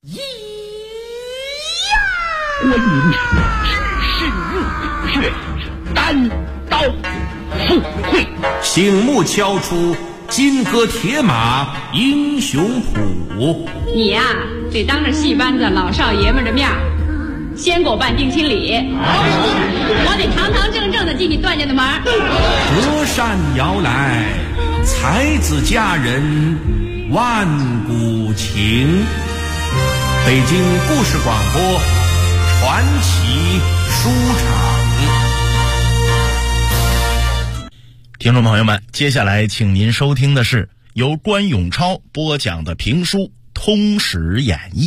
咿呀！观音指示入血，单刀赴会， 醒目敲出金戈铁马英雄谱。 你呀，得当着戏班子老少爷们的面先给我办定亲礼，我得堂堂正正的进你段家的门。 隔山摇来，才子佳人万古情。北京故事广播传奇书场。 听众朋友们，接下来请您收听的是由关永超播讲的评书《通史演义》。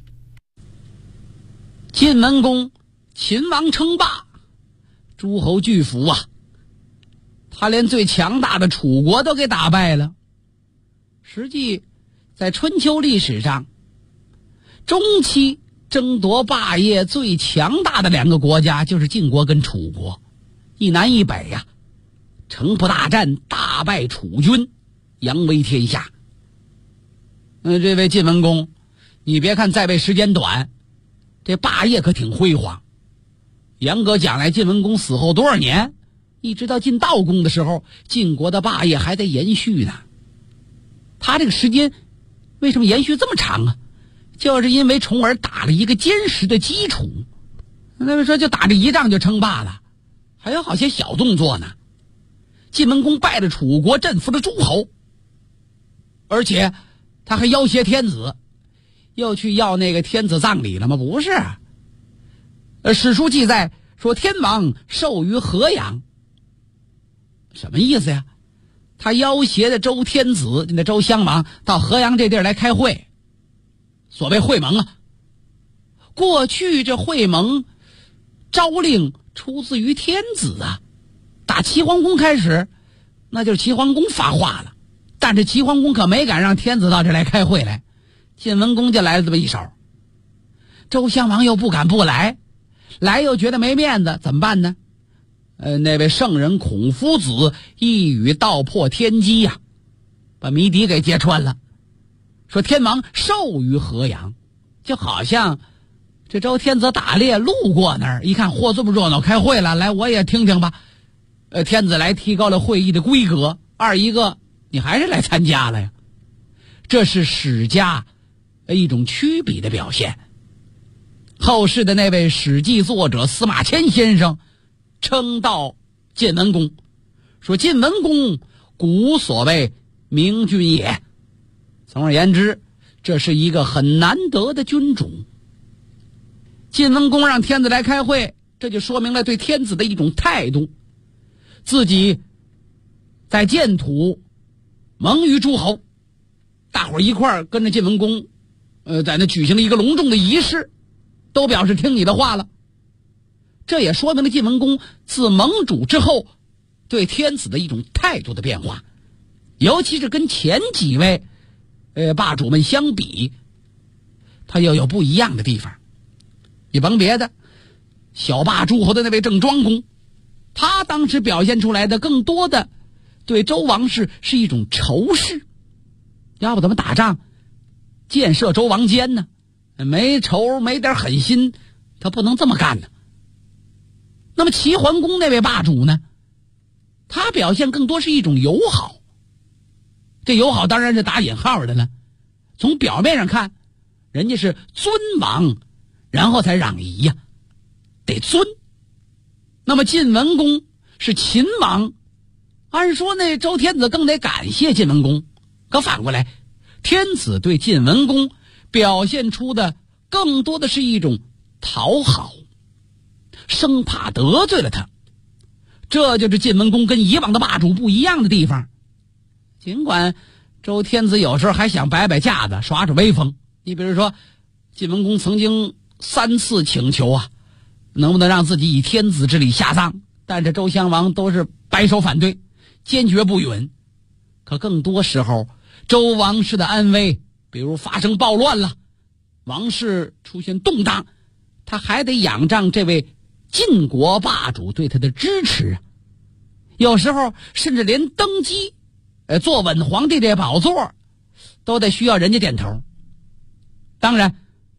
晋文公，秦王称霸，诸侯巨幅啊，他连最强大的楚国都给打败了。实际在春秋历史上，中期争夺霸业最强大的两个国家就是晋国跟楚国，一南一北呀，城濮大战大败楚军，扬威天下。这位晋文公，你别看在位时间短，这霸业可挺辉煌。严格讲来，晋文公死后多少年，一直到晋悼公的时候，晋国的霸业还在延续呢。他这个时间为什么延续这么长啊？就是因为重耳打了一个坚实的基础。那位说就打这一仗就称霸了，还有好些小动作呢。晋文公败了楚国，镇服了诸侯，而且他还要挟天子，又去要那个天子葬礼了吗？不是。史书记载说天王授于河阳，什么意思呀？他要挟的周天子那周襄王到河阳这地儿来开会，所谓会盟啊。过去这会盟诏令出自于天子啊，打齐桓公开始，那就是齐桓公发话了，但是齐桓公可没敢让天子到这来开会来，晋文公就来了这么一手。周襄王又不敢不来，来又觉得没面子，怎么办呢？那位圣人孔夫子一语道破天机呀，把谜底给揭穿了。说天王授于河阳，就好像这周天子打猎路过那儿，一看嚯这么热闹，开会了，来我也听听吧。天子来提高了会议的规格，二一个你还是来参加了呀。这是史家一种曲笔的表现。后世的那位史记作者司马迁先生称道晋文公，说晋文公古所谓明君也。总而言之，这是一个很难得的君主。晋文公让天子来开会，这就说明了对天子的一种态度。自己在建土盟于诸侯，大伙儿一块儿跟着晋文公在那举行了一个隆重的仪式，都表示听你的话了。这也说明了晋文公自盟主之后对天子的一种态度的变化，尤其是跟前几位霸主们相比，他又有不一样的地方。你甭别的，小霸诸侯的那位郑庄公，他当时表现出来的更多的对周王室是一种仇视，要不怎么打仗建设周王坚呢？没仇没点狠心，他不能这么干呢。那么齐桓公那位霸主呢，他表现更多是一种友好，这友好当然是打引号的了。从表面上看，人家是尊王然后才攘夷呀，得尊。那么晋文公是秦王，按说那周天子更得感谢晋文公，可反过来天子对晋文公表现出的更多的是一种讨好，生怕得罪了他。这就是晋文公跟以往的霸主不一样的地方。尽管周天子有时候还想摆摆架子，耍耍威风。你比如说晋文公曾经3次请求啊，能不能让自己以天子之礼下葬，但是周襄王都是摆手反对，坚决不允。可更多时候周王室的安危，比如发生暴乱了，王室出现动荡，他还得仰仗这位晋国霸主对他的支持。有时候甚至连登基坐稳皇帝这宝座都得需要人家点头。当然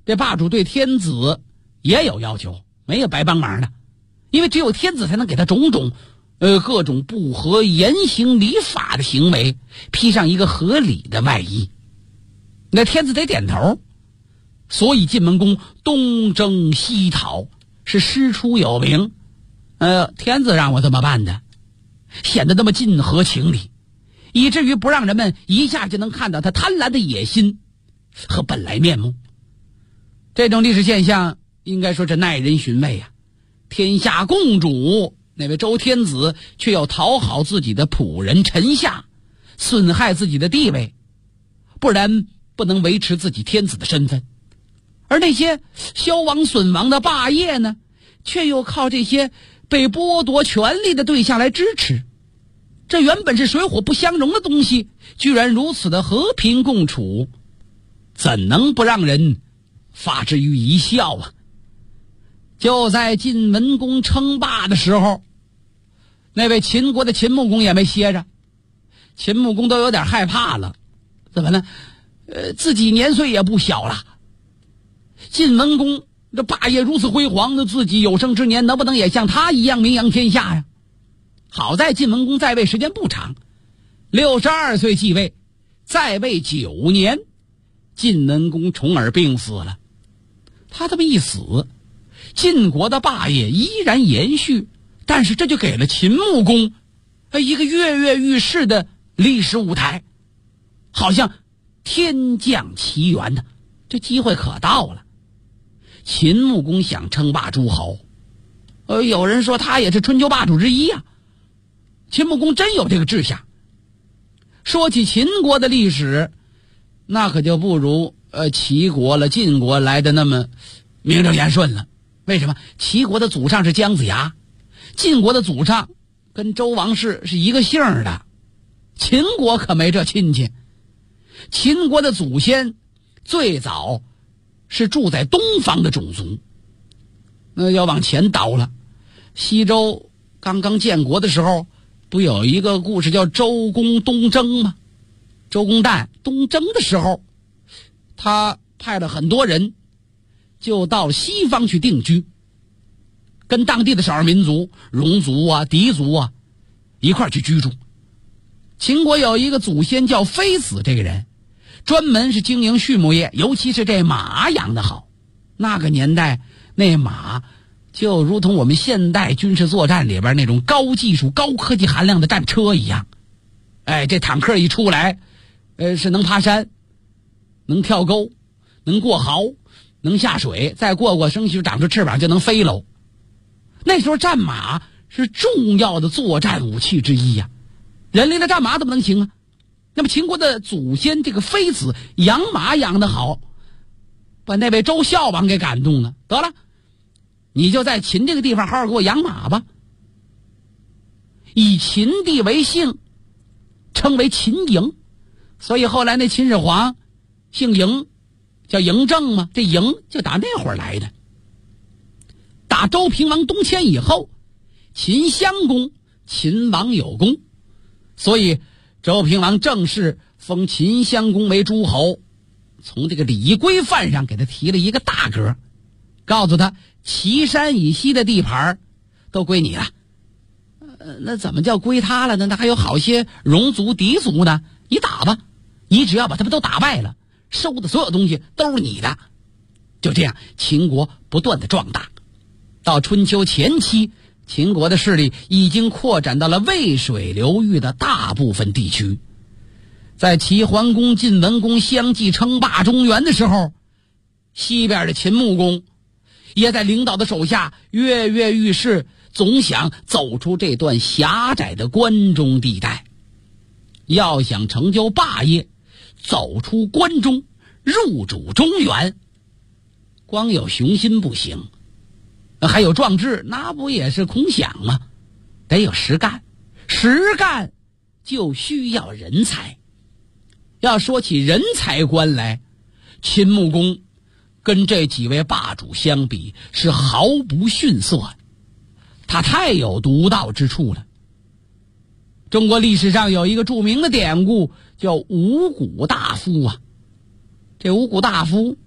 这霸主对天子也有要求，没有白帮忙的，因为只有天子才能给他种种各种不合言行礼法的行为披上一个合理的外衣，那天子得点头。所以晋文公东征西讨是师出有名，天子让我这么办的，显得那么近合情理，以至于不让人们一下就能看到他贪婪的野心和本来面目。这种历史现象应该说是耐人寻味啊！天下共主那位周天子却要讨好自己的仆人臣下，损害自己的地位，不然不能维持自己天子的身份。而那些消亡损亡的霸业呢，却又靠这些被剥夺权利的对象来支持。这原本是水火不相容的东西，居然如此的和平共处，怎能不让人发之于一笑啊！就在晋文公称霸的时候，那位秦国的秦穆公也没歇着。秦穆公都有点害怕了，怎么呢？自己年岁也不小了，晋文公这霸业如此辉煌的，自己有生之年能不能也像他一样名扬天下呀？好在晋文公在位时间不长，62岁继位，在位9年，晋文公重耳病死了。他这么一死，晋国的霸业依然延续，但是这就给了秦穆公一个跃跃欲试的历史舞台，好像天降奇缘的，这机会可到了。秦穆公想称霸诸侯，有人说他也是春秋霸主之一啊。秦穆公真有这个志向。说起秦国的历史，那可就不如齐国了、晋国来的那么名正言顺了。为什么？齐国的祖上是姜子牙，晋国的祖上跟周王室是一个姓的，秦国可没这亲戚。秦国的祖先最早是住在东方的种族，那要往前倒了。西周刚刚建国的时候，不有一个故事叫周公东征吗？周公旦东征的时候，他派了很多人就到西方去定居，跟当地的少数民族戎族啊、狄族啊一块去居住。秦国有一个祖先叫非子，这个人专门是经营畜牧业，尤其是这马养得好。那个年代那马就如同我们现代军事作战里边那种高技术高科技含量的战车一样。这坦克一出来是能爬山，能跳沟，能过壕，能下水，再过生须长出翅膀就能飞喽。那时候战马是重要的作战武器之一呀，人类的战马怎么能行啊？那么秦国的祖先这个非子养马养得好，把那位周孝王给感动了。得了，你就在秦这个地方好好给我养马吧。以秦地为姓，称为秦嬴，所以后来那秦始皇姓嬴，叫嬴政嘛，这嬴就打那会儿来的。打周平王东迁以后，秦襄公秦王有功，所以周平王正式封秦襄公为诸侯，从这个礼仪规范上给他提了一个大格，告诉他岐山以西的地盘都归你了。那怎么叫归他了呢？那还有好些戎族狄族呢，你打吧，你只要把他们都打败了，收的所有东西都是你的。就这样秦国不断的壮大，到春秋前期，秦国的势力已经扩展到了渭水流域的大部分地区。在齐桓公、晋文公相继称霸中原的时候，西边的秦穆公也在领导的手下跃跃欲试，总想走出这段狭窄的关中地带。要想成就霸业，走出关中，入主中原，光有雄心不行，还有壮志那不也是空想吗？得有实干，实干就需要人才。要说起人才观来，秦穆公跟这几位霸主相比是毫不逊色，他太有独到之处了。中国历史上有一个著名的典故叫五谷大夫啊。这五谷大夫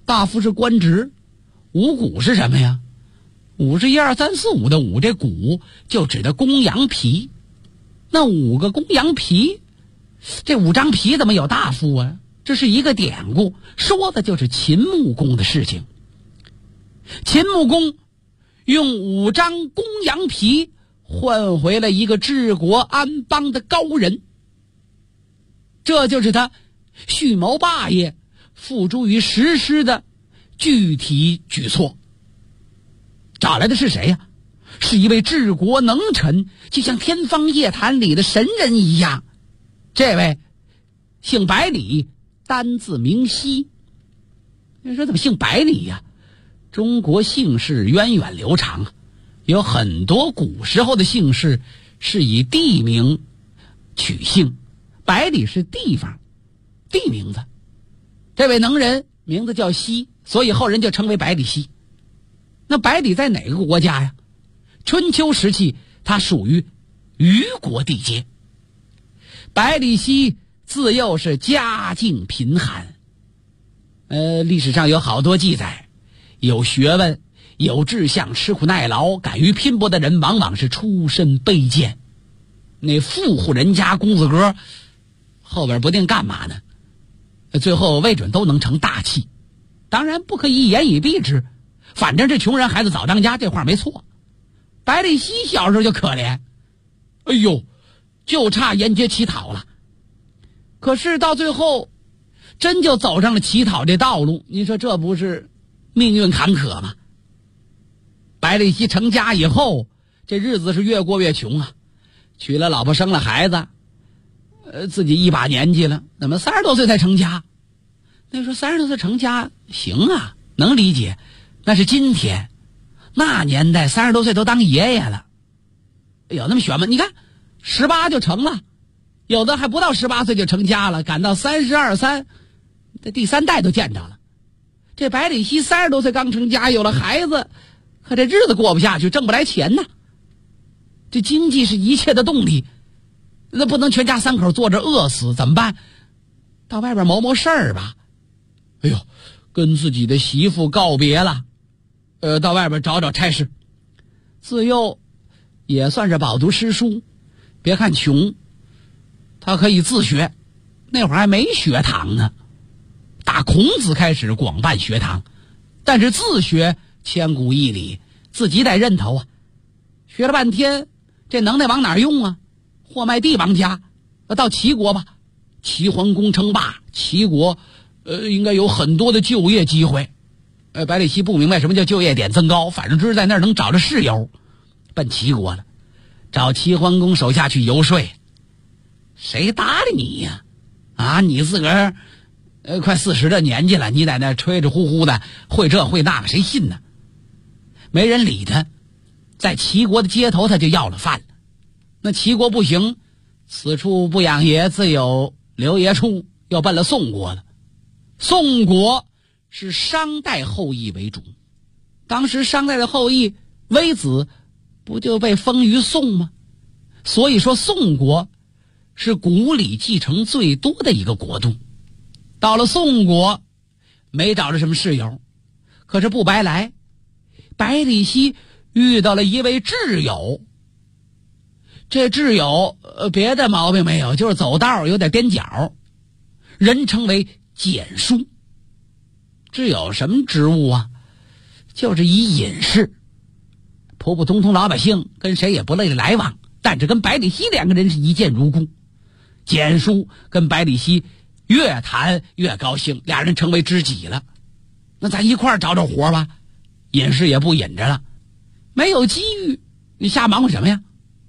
大夫是官职，五谷是什么呀？五是1、2、3、4、5的五，这谷就指的公羊皮。那5个公羊皮，这5张皮怎么有大夫啊？这是一个典故，说的就是秦穆公的事情。秦穆公用5张公羊皮换回了一个治国安邦的高人，这就是他蓄谋霸业、付诸于实施的具体举措。找来的是谁呀？是一位治国能臣，就像天方夜谭里的神人一样。这位姓百里，单字明熙。你说怎么姓百里呀？中国姓氏源远流长啊，有很多古时候的姓氏是以地名取姓，百里是地方地名字。这位能人名字叫熙，所以后人就称为百里奚。那百里在哪个国家呀？春秋时期他属于虞国地界。百里奚自幼是家境贫寒，历史上有好多记载，有学问有志向吃苦耐劳敢于拼搏的人往往是出身卑贱。那富户人家公子哥后边不定干嘛呢，最后未准都能成大器。当然不可以一言以蔽之，反正这穷人孩子早当家，这话没错。百里奚小时候就可怜，哎呦，就差沿街乞讨了。可是到最后真就走上了乞讨这道路，你说这不是命运坎坷吗？百里奚成家以后，这日子是越过越穷啊，娶了老婆生了孩子，自己一把年纪了，怎么30多岁才成家？那时候30多岁成家行啊，能理解。那是今天，那年代30多岁都当爷爷了，有那么悬吗？你看18就成了，有的还不到18岁就成家了，赶到32、3，这第3代都见着了。这百里奚30多岁刚成家，有了孩子，可这日子过不下去，挣不来钱呢。这经济是一切的动力，那不能全家3口坐着饿死，怎么办？到外边谋事儿吧。哎呦，跟自己的媳妇告别了，到外边找差事。自幼也算是饱读诗书，别看穷，他可以自学。那会儿还没学堂呢，打孔子开始广办学堂，但是自学千古一理，自己得认头啊。学了半天，这能耐往哪儿用啊？货卖帝王家，到齐国吧，齐桓公称霸，齐国应该有很多的就业机会。百里奚不明白什么叫就业点增高，反正就是在那儿能找着室友，奔齐国了，找齐桓公手下去游说。谁搭理你呀？啊，你自个儿快40的年纪了，你在那吹着呼呼的，会这会那个，谁信呢？没人理他，在齐国的街头他就要了饭了。那齐国不行，此处不养爷，自有留爷处，又奔了宋国了。宋国是商代后裔为主，当时商代的后裔微子不就被封于宋吗？所以说宋国是古里继承最多的一个国度。到了宋国没找着什么室友，可是不白来，百里奚遇到了一位挚友。这挚友别的毛病没有，就是走道有点踮脚，人称为简叔。挚友什么职务啊？就是一隐士，普普通通老百姓，跟谁也不乐意来往，但是跟百里奚2个人是一见如故。简叔跟百里奚越谈越高兴，2人成为知己了。那咱一块儿找找活吧，隐士也不隐着了，没有机遇，你瞎忙活什么呀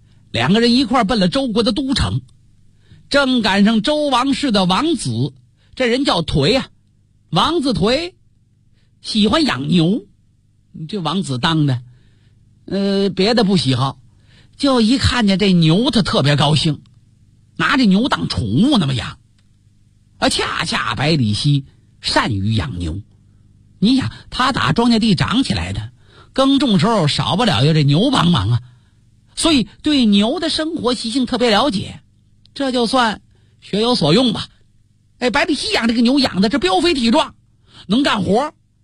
？2个人一块儿奔了周国的都城，正赶上周王室的王子，这人叫颓啊，王子颓喜欢养牛，这王子当的别的不喜好，就一看见这牛他特别高兴，拿这牛当宠物那么养。恰恰百里奚善于养牛，你想他打庄稼地长起来的，耕种时候少不了要这牛帮忙啊，所以对牛的生活习性特别了解，这就算学有所用吧。百里奚养这个牛养的这膘肥体壮，能干活，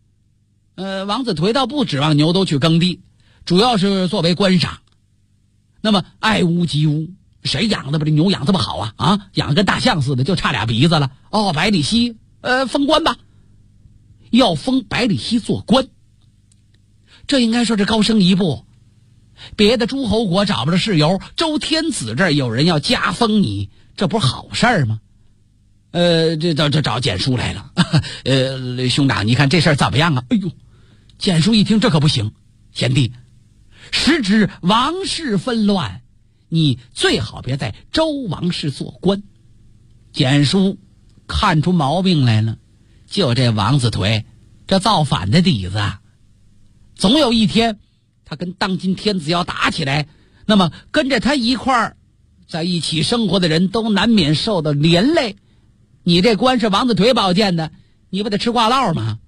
王子颓倒不指望牛都去耕地，主要是作为观赏。那么爱屋及乌，谁养的把这牛养这么好啊？养跟大象似的，就差俩鼻子了。百里奚封官吧，要封百里奚做官，这应该说是高升一步。别的诸侯国找不着事由，周天子这儿有人要加封你，这不是好事儿吗？这找蹇叔来了。兄长，你看这事儿怎么样啊？哎呦，蹇叔一听这可不行，贤弟，时值王室纷乱，你最好别在周王室做官。蹇叔看出毛病来了，就这王子颓，这造反的底子，总有一天他跟当今天子要打起来，那么跟着他一块儿在一起生活的人都难免受到连累。你这官是王子颓保荐的，你不得吃挂烙吗？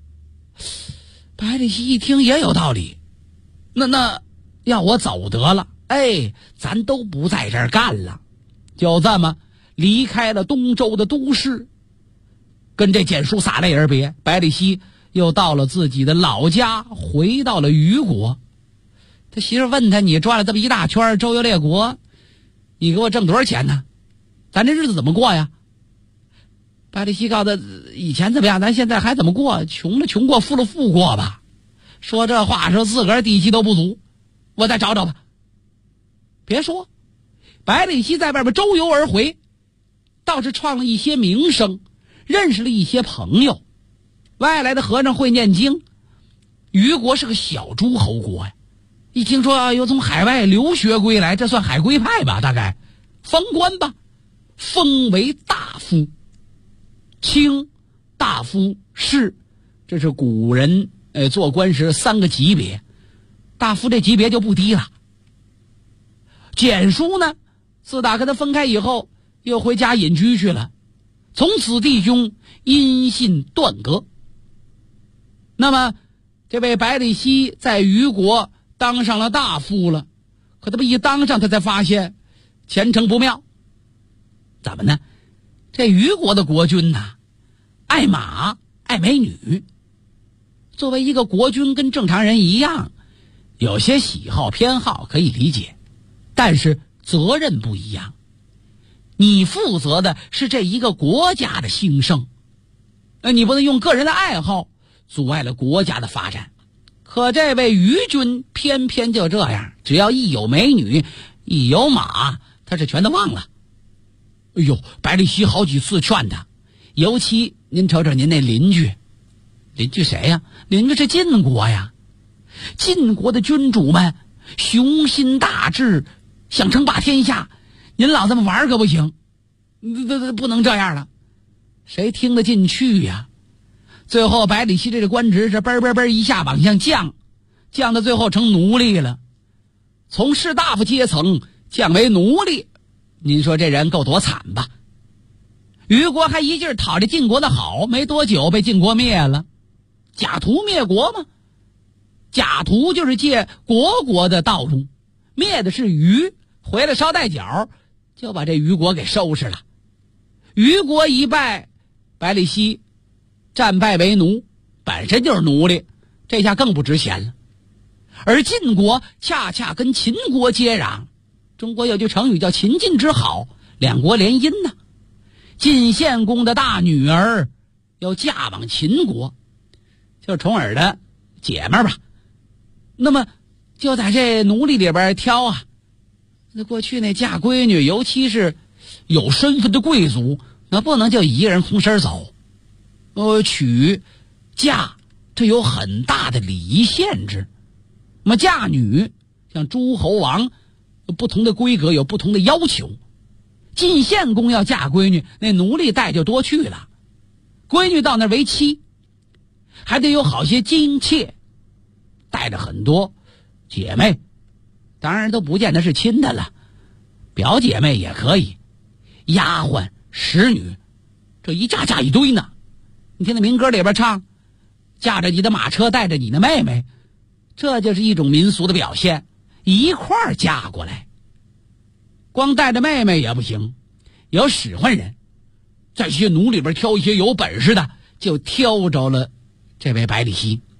百里奚一听也有道理，那要我走得了，咱都不在这儿干了，就这么离开了东周的都市，跟这蹇叔洒泪而别。百里奚又到了自己的老家，回到了虞国。他媳妇问他，你转了这么一大圈周游列国，你给我挣多少钱呢？咱这日子怎么过呀？百里奚告诉他，以前怎么样，咱现在还怎么过？穷了穷过，富了富过吧。说这话时候自个儿底气都不足，我再找找吧。别说，百里奚在外边周游而回，倒是创了一些名声，认识了一些朋友。外来的和尚会念经，虞国是个小诸侯国呀，一听说又从海外留学归来，这算海归派吧，大概封官吧，封为大夫。卿、大夫、士，这是古人做官时3个级别，大夫这级别就不低了。蹇叔呢，自打跟他分开以后，又回家隐居去了，从此弟兄音信断隔。那么这位百里奚在虞国当上了大夫了，可他不一当上，他才发现前程不妙。怎么呢？这虞国的国君呐，爱马爱美女。作为一个国君，跟正常人一样，有些喜好偏好可以理解，但是责任不一样。你负责的是这一个国家的兴盛，你不能用个人的爱好阻碍了国家的发展。可这位虞君偏偏就这样，只要一有美女一有马，他是全都忘了。百里奚好几次劝他，尤其您瞅瞅您那邻居谁呀？邻居是晋国呀。晋国的君主们雄心大志，想称霸天下，您老这么玩可不行，不能这样了，谁听得进去呀？最后百里奚这个官职是嘣嘣嘣一下往上降到最后成奴隶了，从士大夫阶层降为奴隶。您说这人够多惨吧？虞国还一劲儿讨着晋国的好，没多久被晋国灭了。贾图灭国吗？贾图就是借国的道路，灭的是虞，回来捎带脚就把这虞国给收拾了。虞国一败，百里奚战败为奴，本身就是奴隶，这下更不值钱了。而晋国恰恰跟秦国接壤，中国有句成语叫秦晋之好，两国联姻呢。晋献公的大女儿要嫁往秦国，就是重耳的姐们儿吧。那么就在这奴隶里边挑啊，那过去那嫁闺女，尤其是有身份的贵族，那不能就一个人空身走。娶嫁这有很大的礼仪限制。那么嫁女像诸侯王不同的规格有不同的要求。晋献公要嫁闺女，那奴隶带就多去了，闺女到那为妻，还得有好些金妾，带着很多姐妹，当然都不见得是亲的了，表姐妹也可以，丫鬟使女，这一嫁一堆呢。你听那民歌里边唱，驾着你的马车带着你的妹妹，这就是一种民俗的表现，一块儿嫁过来。光带着妹妹也不行，有使唤人，在这些奴里边挑一些有本事的，就挑着了这位百里奚。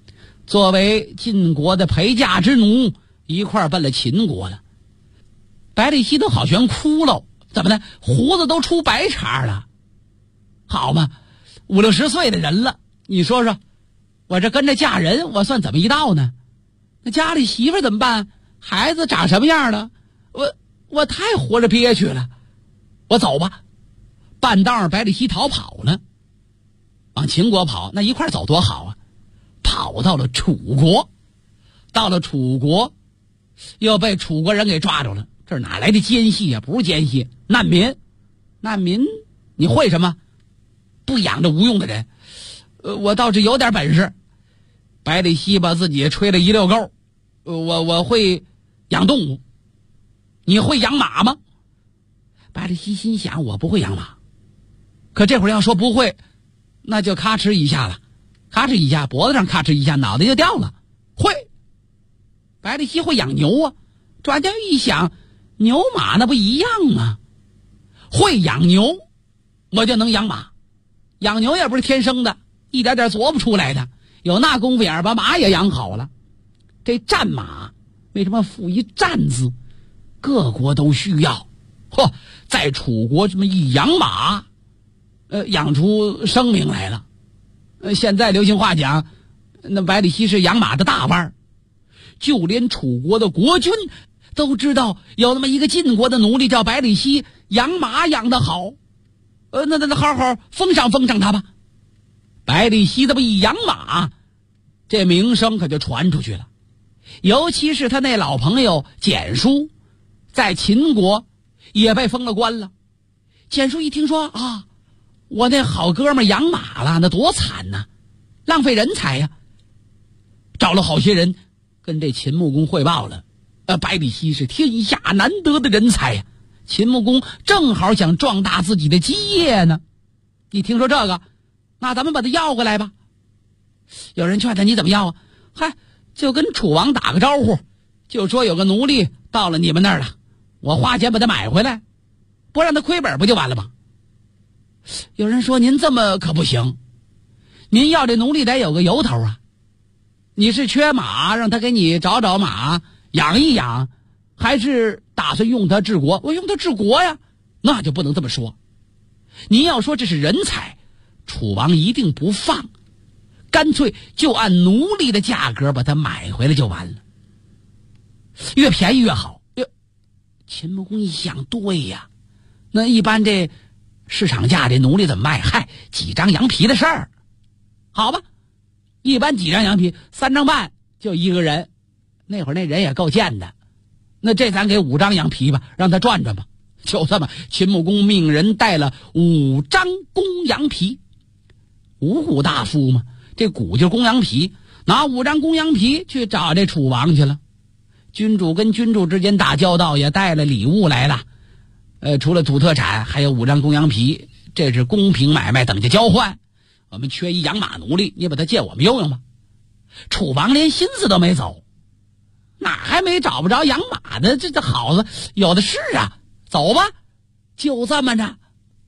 作为晋国的陪嫁之奴，一块儿奔了秦国了。百里奚都好悬哭了，怎么的？胡子都出白茬了，好嘛，50、60岁的人了，你说说，我这跟着嫁人，我算怎么一道呢？那家里媳妇怎么办？孩子长什么样了？我太活着憋屈了，我走吧。半道上百里奚逃跑了，往秦国跑，那一块走多好啊！跑到了楚国，到了楚国，又被楚国人给抓住了。这是哪来的奸细啊？不是奸细，难民。难民，你会什么？不养着无用的人。我倒是有点本事。百里奚把自己吹了一溜够。我会养动物。你会养马吗？百里奚心想，我不会养马。可这会儿要说不会，那就咔哧一下了，咔哧一下，脖子上咔哧一下，脑袋就掉了。会。百里奚会养牛啊。转念一想，牛马那不一样吗？会养牛，我就能养马。养牛也不是天生的，一点点琢磨出来的。有那功夫眼把马也养好了。这战马为什么附一战字？各国都需要。嚯，在楚国这么一养马，养出生命来了。现在流行话讲，那百里奚是养马的大腕，就连楚国的国君都知道有那么一个晋国的奴隶叫百里奚，养马养得好。那好好封赏他吧。百里奚这么一养马，这名声可就传出去了。尤其是他那老朋友蹇叔，在秦国也被封了官了。蹇叔一听说啊，我那好哥们养马了，那多惨呐，浪费人才呀。找了好些人跟这秦穆公汇报了。百里奚是天下难得的人才呀。秦穆公正好想壮大自己的基业呢。你听说这个，那咱们把他要过来吧。有人劝他，你怎么要啊？嗨，就跟楚王打个招呼，就说有个奴隶到了你们那儿了，我花钱把他买回来，不让他亏本不就完了吗？有人说，您这么可不行，您要这奴隶得有个由头啊。你是缺马，让他给你找马养一养，还是打算用他治国？我用他治国呀，那就不能这么说。您要说这是人才，楚王一定不放，干脆就按奴隶的价格把他买回来就完了，越便宜越好。秦穆公一想，对呀，那一般这市场价这奴隶怎么卖？嗨，几张羊皮的事儿。好吧，一般几张羊皮，3张半就一个人。那会儿那人也够贱的，那这咱给5张羊皮吧，让他转转吧。就这么，秦穆公命人带了5张公羊皮。五谷大夫嘛，这谷就是公羊皮，拿5张公羊皮去找这楚王去了。君主跟君主之间打交道，也带了礼物来了。除了土特产，还有5张公羊皮，这是公平买卖，等价交换。我们缺一养马奴隶，你把它借我们用用吧。楚王连心思都没走，哪还没找不着养马的这好子，有的是啊，走吧。就这么着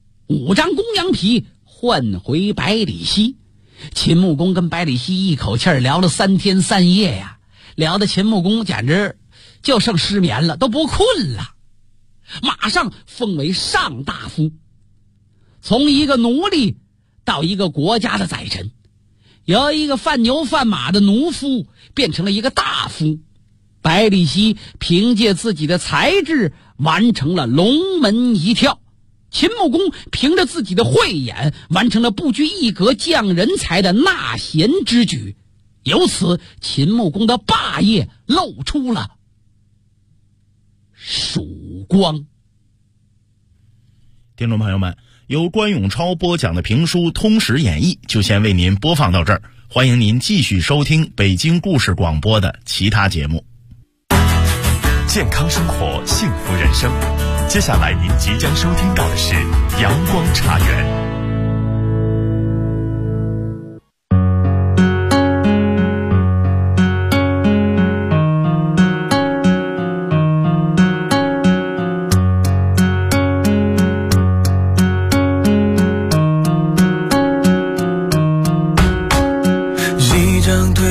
，5张公羊皮换回百里奚。秦穆公跟百里奚一口气聊了3天3夜呀，聊得秦穆公简直就剩失眠了，都不困了。马上封为上大夫，从一个奴隶到一个国家的宰臣，由一个贩牛贩马的奴夫变成了一个大夫。百里奚凭借自己的才智完成了龙门一跳，秦穆公凭着自己的慧眼完成了不拘一格降人才的纳贤之举。由此，秦穆公的霸业露出了曙光。 听众朋友们，由关永超播讲的评书《通史演义》就先为您播放到这儿，欢迎您继续收听北京故事广播的其他节目。 健康生活，幸福人生。接下来您即将收听到的是阳光茶园。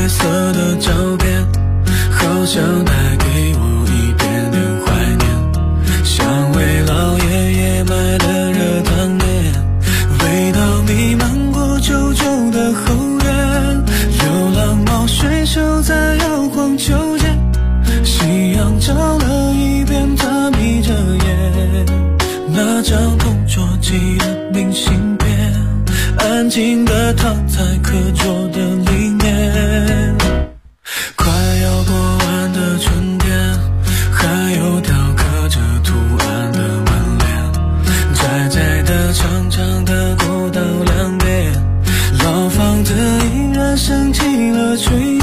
色的照片，好像带给我一点点怀念，像为老爷爷买的热汤面，味道弥漫过旧旧的后院，流浪猫睡熟在摇晃秋千，夕阳照了一遍，他眯着眼，那张同桌寄的明信片，安静地躺在课桌的里面。快要过完的春天，还有雕刻着图案的门帘，窄窄的长长的过道两边，老房子依然升起了炊